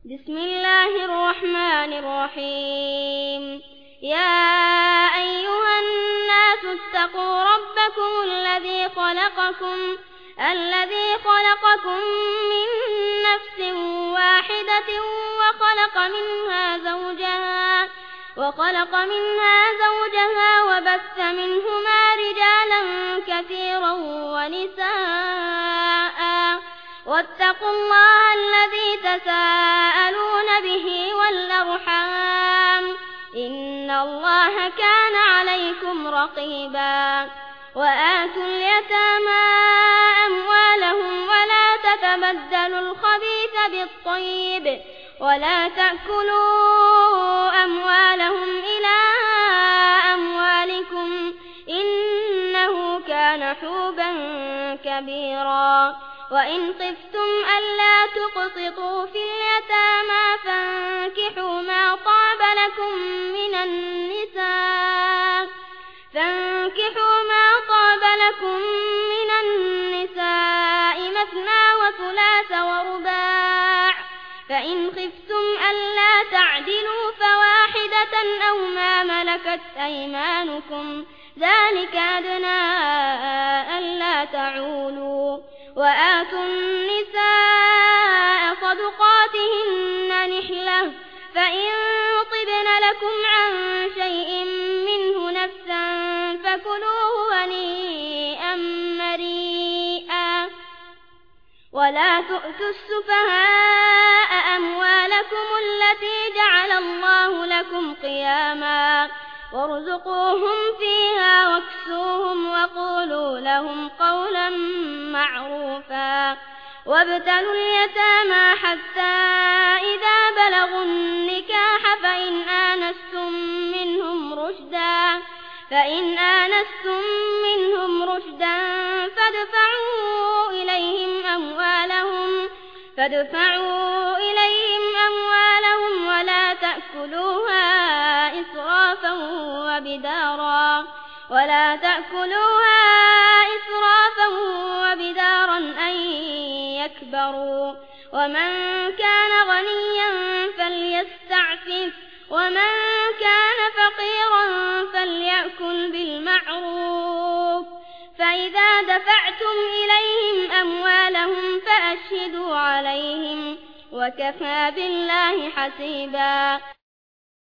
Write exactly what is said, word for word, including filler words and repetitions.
بسم الله الرحمن الرحيم. يا أيها الناس اتقوا ربكم الذي خلقكم الذي خلقكم من نفس واحدة وخلق منها زوجها وخلق منها زوجها وبث منهما رجالا كثيرا ونساء واتقوا الله الذي تساءلون به والأرحام إن الله كان عليكم رقيبا. وآتوا اليتامى أموالهم ولا تتبدلوا الخبيث بالطيب ولا تأكلوا أموالهم إلى أموالكم إنه كان حوبا كبيرا. وإن خفتم ألا تقسطوا في اليتامى فانكحوا ما طاب لكم من النساء فانكحوا ما طاب لكم من النساء مثنى وثلاث ورباع فإن خفتم ألا تعدلوا فواحدة أو ما ملكت أيمانكم ذلك أدنى ألا تعولوا. وآتوا النساء صدقاتهن نحلة فإن طبن لكم عن شيء منه نفسا فكلوه هنيئا مريئا. ولا تؤتوا السفهاء أموالكم التي جعل الله لكم قياما وارزقوهم فيها واكسوهم وقولوا لهم قولا معروفا. وابتلوا اليتامى حتى إذا بلغوا النكاح فإن آنستم منهم رشدا فإن آنستم منهم رشدا فادفعوا إليهم أموالهم فادفعوا إليهم أموالهم ولا تأكلوها إسرافا وبدارا ولا تأكلوها إسرافا وبدارا أن يكبروا. ومن كان غنيا فليستعفف ومن كان فقيرا فليأكل بالمعروف. فإذا دفعتم إليهم أموالهم فأشهدوا عليهم وكفى بالله حسيبا.